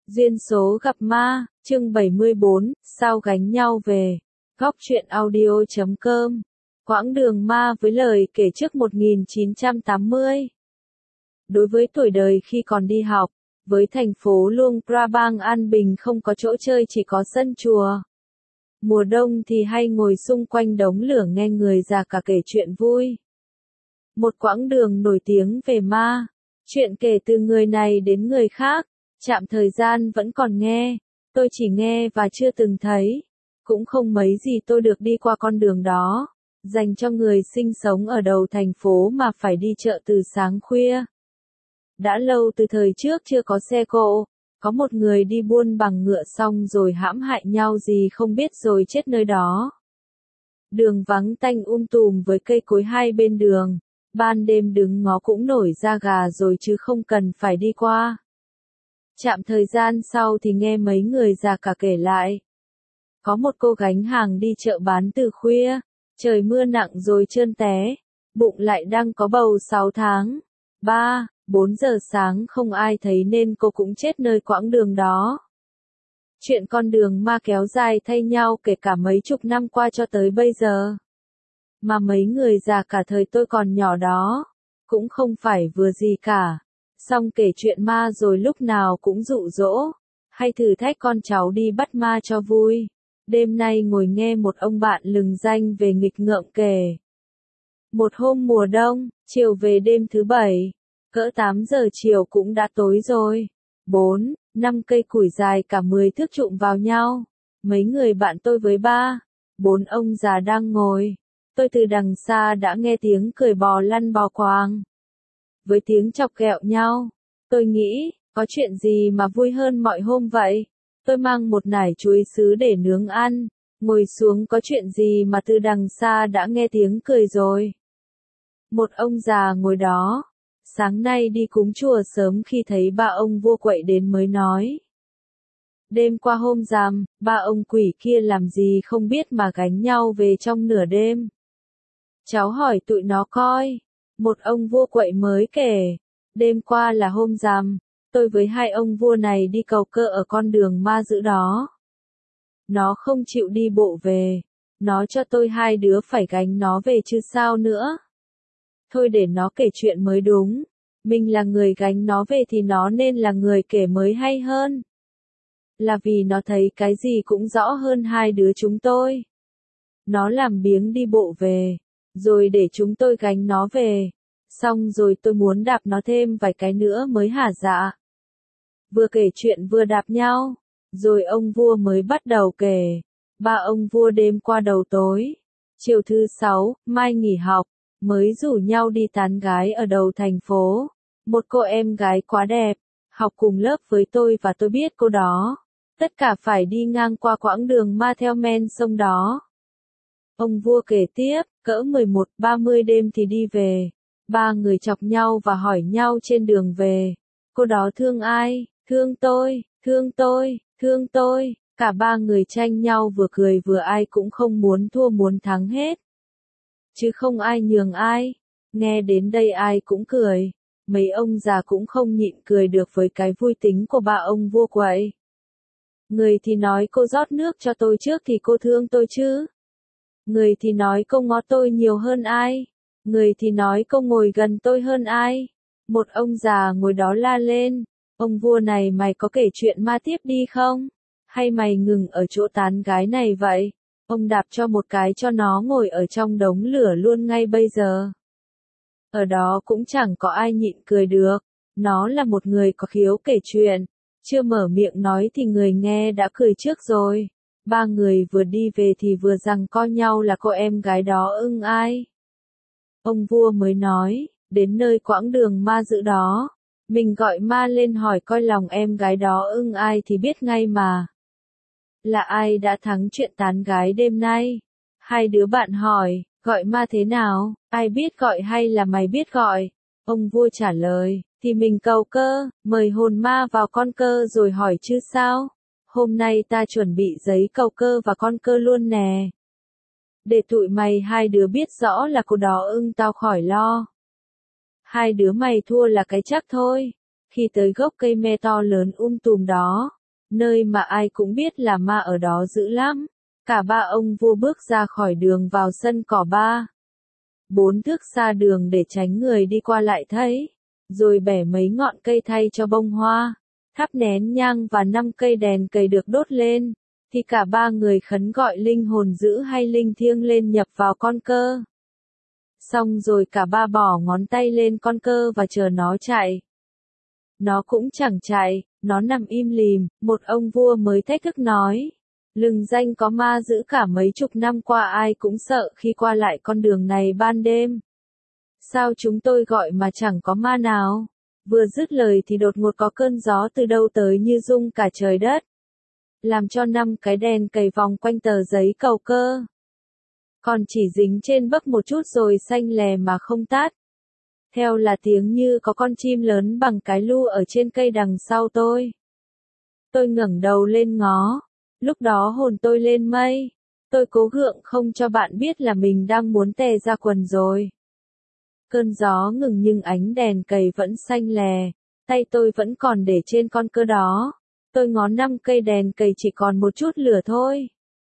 Duyên số gặp ma, chương 74, sao gánh nhau về. Góc truyện audio.com. Quãng đường ma với lời kể trước 1980. Đối với tuổi đời khi còn đi học, với thành phố Luang Prabang an bình không có chỗ chơi chỉ có sân chùa. Mùa đông thì hay ngồi xung quanh đống lửa nghe người già cả kể chuyện vui. Một quãng đường nổi tiếng về ma, chuyện kể từ người này đến người khác. Chạm thời gian vẫn còn nghe, tôi chỉ nghe và chưa từng thấy. Cũng không mấy gì tôi được đi qua con đường đó, dành cho người sinh sống ở đầu thành phố mà phải đi chợ từ sáng khuya. Đã lâu từ thời trước chưa có xe cộ, có một người đi buôn bằng ngựa xong rồi hãm hại nhau gì không biết rồi chết nơi đó. Đường vắng tanh tùm với cây cối hai bên đường, ban đêm đứng ngó cũng nổi da gà rồi chứ không cần phải đi qua. Chạm thời gian sau thì nghe mấy người già cả kể lại. Có một cô gánh hàng đi chợ bán từ khuya, trời mưa nặng rồi trơn té, bụng lại đang có bầu 6 tháng. 4 giờ sáng không ai thấy nên cô cũng chết nơi quãng đường đó. Chuyện con đường ma kéo dài thay nhau kể cả mấy chục năm qua cho tới bây giờ. Mà mấy người già cả thời tôi còn nhỏ đó, cũng không phải vừa gì cả. Xong kể chuyện ma rồi lúc nào cũng dụ dỗ, hay thử thách con cháu đi bắt ma cho vui. Đêm nay ngồi nghe một ông bạn lừng danh về nghịch ngợm kể. Một hôm mùa đông, chiều về đêm thứ bảy, cỡ 8 giờ chiều cũng đã tối rồi. 5 cây củi dài cả 10 thước trụm vào nhau. Mấy người bạn tôi với 4 ông già đang ngồi. Tôi từ đằng xa đã nghe tiếng cười bò lăn bò quàng. Với tiếng chọc ghẹo nhau, tôi nghĩ, có chuyện gì mà vui hơn mọi hôm vậy? Tôi mang một nải chuối sứ để nướng ăn, ngồi xuống có chuyện gì mà từ đằng xa đã nghe tiếng cười rồi. Một ông già ngồi đó, sáng nay đi cúng chùa sớm khi thấy ba ông vua quậy đến mới nói. Đêm qua hôm rằm, ba ông quỷ kia làm gì không biết mà gánh nhau về trong nửa đêm. Cháu hỏi tụi nó coi. Một ông vua quậy mới kể, đêm qua là hôm rằm, tôi với hai ông vua này đi cầu cơ ở con đường ma dữ đó. Nó không chịu đi bộ về, nó cho tôi hai đứa phải gánh nó về chứ sao nữa. Thôi để nó kể chuyện mới đúng, mình là người gánh nó về thì nó nên là người kể mới hay hơn. Là vì nó thấy cái gì cũng rõ hơn hai đứa chúng tôi. Nó làm biếng đi bộ về, rồi để chúng tôi gánh nó về. Xong rồi tôi muốn đạp nó thêm vài cái nữa mới hả dạ. Vừa kể chuyện vừa đạp nhau, rồi ông vua mới bắt đầu kể. Ba ông vua đêm qua đầu tối, chiều thứ 6, mai nghỉ học, mới rủ nhau đi tán gái ở đầu thành phố. Một cô em gái quá đẹp, học cùng lớp với tôi và tôi biết cô đó. Tất cả phải đi ngang qua quãng đường ma theo men sông đó. Ông vua kể tiếp, cỡ 11:30 đêm thì đi về. Ba người chọc nhau và hỏi nhau trên đường về. Cô đó thương ai? Thương tôi, thương tôi, thương tôi. Cả ba người tranh nhau vừa cười vừa ai cũng không muốn thua muốn thắng hết. Chứ không ai nhường ai. Nghe đến đây ai cũng cười. Mấy ông già cũng không nhịn cười được với cái vui tính của ba ông vua quậy. Người thì nói cô rót nước cho tôi trước thì cô thương tôi chứ. Người thì nói cô ngó tôi nhiều hơn ai. Người thì nói cô ngồi gần tôi hơn ai. Một ông già ngồi đó la lên. Ông vua này mày có kể chuyện ma tiếp đi không? Hay mày ngừng ở chỗ tán gái này vậy? Ông đạp cho một cái cho nó ngồi ở trong đống lửa luôn ngay bây giờ. Ở đó cũng chẳng có ai nhịn cười được. Nó là một người có khiếu kể chuyện. Chưa mở miệng nói thì người nghe đã cười trước rồi. Ba người vừa đi về thì vừa giằng co nhau là cô em gái đó ưng ai. Ông vua mới nói, đến nơi quãng đường ma dữ đó, mình gọi ma lên hỏi coi lòng em gái đó ưng ai thì biết ngay mà. Là ai đã thắng chuyện tán gái đêm nay? Hai đứa bạn hỏi, gọi ma thế nào, ai biết gọi hay là mày biết gọi? Ông vua trả lời, thì mình cầu cơ, mời hồn ma vào con cơ rồi hỏi chứ sao? Hôm nay ta chuẩn bị giấy cầu cơ và con cơ luôn nè. Để tụi mày hai đứa biết rõ là cô đó ưng tao khỏi lo. Hai đứa mày thua là cái chắc thôi. Khi tới gốc cây me to lớn tùm đó, nơi mà ai cũng biết là ma ở đó dữ lắm. Cả ba ông vua bước ra khỏi đường vào sân cỏ 4 thước xa đường để tránh người đi qua lại thấy, rồi bẻ mấy ngọn cây thay cho bông hoa, thắp nén nhang và 5 cây đèn cầy được đốt lên, thì cả ba người khấn gọi linh hồn dữ hay linh thiêng lên nhập vào con cơ. Xong rồi cả ba bỏ ngón tay lên con cơ và chờ nó chạy. Nó cũng chẳng chạy, nó nằm im lìm, một ông vua mới thách thức nói. Lừng danh có ma dữ cả mấy chục năm qua ai cũng sợ khi qua lại con đường này ban đêm. Sao chúng tôi gọi mà chẳng có ma nào? Vừa dứt lời thì đột ngột có cơn gió từ đâu tới như rung cả trời đất. Làm cho 5 cái đèn cầy vòng quanh tờ giấy cầu cơ. Còn chỉ dính trên bấc một chút rồi xanh lè mà không tắt. Theo là tiếng như có con chim lớn bằng cái lu ở trên cây đằng sau tôi. Tôi ngẩng đầu lên ngó. Lúc đó hồn tôi lên mây. Tôi cố gượng không cho bạn biết là mình đang muốn tè ra quần rồi. Cơn gió ngừng nhưng ánh đèn cầy vẫn xanh lè. Tay tôi vẫn còn để trên con cơ đó. Tôi ngó 5 cây đèn cầy chỉ còn một chút lửa thôi.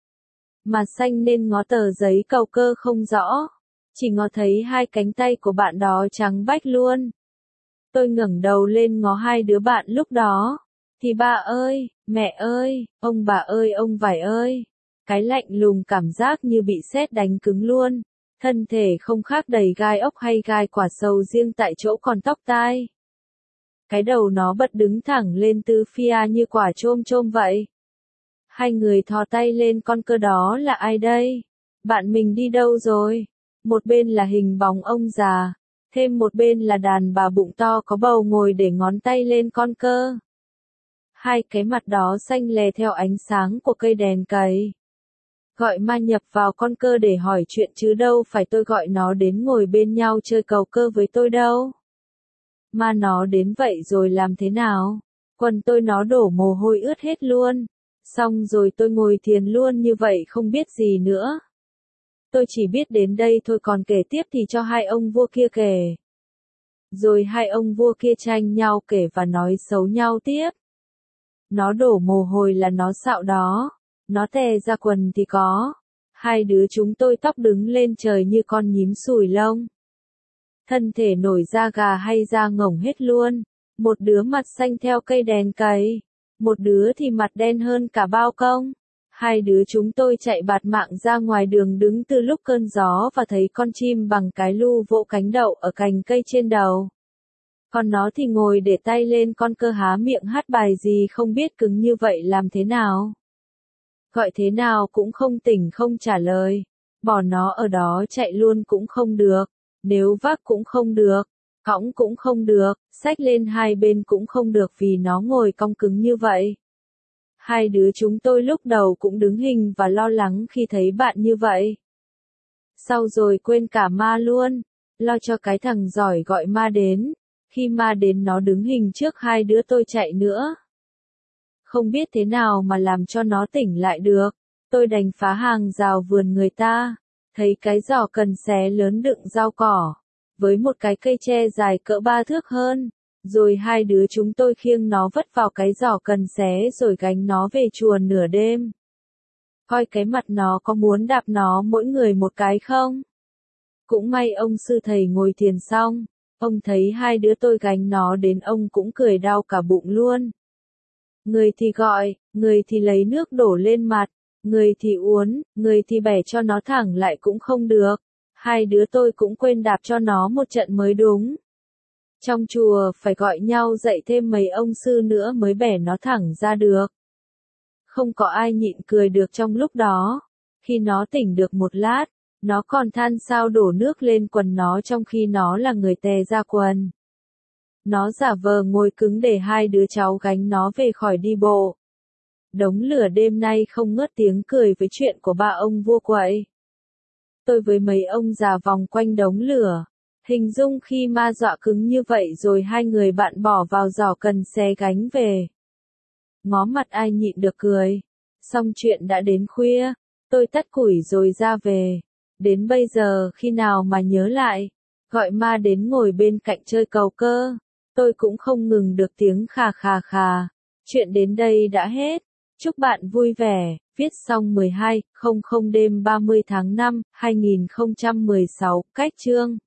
Mà xanh nên ngó tờ giấy cầu cơ không rõ. Chỉ ngó thấy 2 cánh tay của bạn đó trắng bách luôn. Tôi ngẩng đầu lên ngó 2 đứa bạn lúc đó. Thì ba ơi, mẹ ơi, ông bà ơi, ông vải ơi. Cái lạnh lùng cảm giác như bị sét đánh cứng luôn. Thân thể không khác đầy gai ốc hay gai quả sầu riêng tại chỗ còn tóc tai. Cái đầu nó bật đứng thẳng lên tứ phía như quả chôm chôm vậy. 2 người thò tay lên con cơ đó là ai đây? Bạn mình đi đâu rồi? Một bên là hình bóng ông già, thêm một bên là đàn bà bụng to có bầu ngồi để ngón tay lên con cơ. 2 cái mặt đó xanh lè theo ánh sáng của cây đèn cầy. Gọi ma nhập vào con cơ để hỏi chuyện chứ đâu phải tôi gọi nó đến ngồi bên nhau chơi cầu cơ với tôi đâu. Ma nó đến vậy rồi làm thế nào? Quần tôi nó đổ mồ hôi ướt hết luôn. Xong rồi tôi ngồi thiền luôn như vậy không biết gì nữa. Tôi chỉ biết đến đây thôi còn kể tiếp thì cho 2 ông vua kia kể. Rồi 2 ông vua kia tranh nhau kể và nói xấu nhau tiếp. Nó đổ mồ hôi là nó xạo đó. Nó tè ra quần thì có. 2 đứa chúng tôi tóc đứng lên trời như con nhím sùi lông. Thân thể nổi da gà hay da ngỗng hết luôn. Một đứa mặt xanh theo cây đèn cầy. Một đứa thì mặt đen hơn cả bao công. 2 đứa chúng tôi chạy bạt mạng ra ngoài đường đứng từ lúc cơn gió và thấy con chim bằng cái lu vỗ cánh đậu ở cành cây trên đầu. Còn nó thì ngồi để tay lên con cơ há miệng hát bài gì không biết cứng như vậy làm thế nào. Gọi thế nào cũng không tỉnh không trả lời. Bỏ nó ở đó chạy luôn cũng không được. Nếu vác cũng không được. Cõng cũng không được. Xách lên 2 bên cũng không được vì nó ngồi cong cứng như vậy. 2 đứa chúng tôi lúc đầu cũng đứng hình và lo lắng khi thấy bạn như vậy. Sau rồi quên cả ma luôn. Lo cho cái thằng giỏi gọi ma đến. Khi ma đến nó đứng hình trước 2 đứa tôi chạy nữa. Không biết thế nào mà làm cho nó tỉnh lại được. Tôi đành phá hàng rào vườn người ta. Thấy cái giỏ cần xé lớn đựng rau cỏ. Với một cái cây tre dài cỡ 3 thước hơn. Rồi 2 đứa chúng tôi khiêng nó vất vào cái giỏ cần xé rồi gánh nó về chùa nửa đêm. Coi cái mặt nó có muốn đạp nó mỗi người một cái không? Cũng may ông sư thầy ngồi thiền xong. Ông thấy 2 đứa tôi gánh nó đến ông cũng cười đau cả bụng luôn. Người thì gọi, người thì lấy nước đổ lên mặt, người thì uốn, người thì bẻ cho nó thẳng lại cũng không được. 2 đứa tôi cũng quên đạp cho nó một trận mới đúng. Trong chùa phải gọi nhau dạy thêm mấy ông sư nữa mới bẻ nó thẳng ra được. Không có ai nhịn cười được trong lúc đó. Khi nó tỉnh được một lát, nó còn than sao đổ nước lên quần nó trong khi nó là người tè ra quần. Nó giả vờ ngồi cứng để 2 đứa cháu gánh nó về khỏi đi bộ. Đống lửa đêm nay không ngớt tiếng cười với chuyện của ba ông vua quậy. Tôi với mấy ông già vòng quanh đống lửa. Hình dung khi ma dọa cứng như vậy rồi 2 người bạn bỏ vào giỏ cần xé gánh về. Ngó mặt ai nhịn được cười. Xong chuyện đã đến khuya. Tôi tắt củi rồi ra về. Đến bây giờ khi nào mà nhớ lại. Gọi ma đến ngồi bên cạnh chơi cầu cơ. Tôi cũng không ngừng được tiếng khà khà khà. Chuyện đến đây đã hết. Chúc bạn vui vẻ. Viết xong 12:00 đêm 30 tháng 5, 2016. Cách chương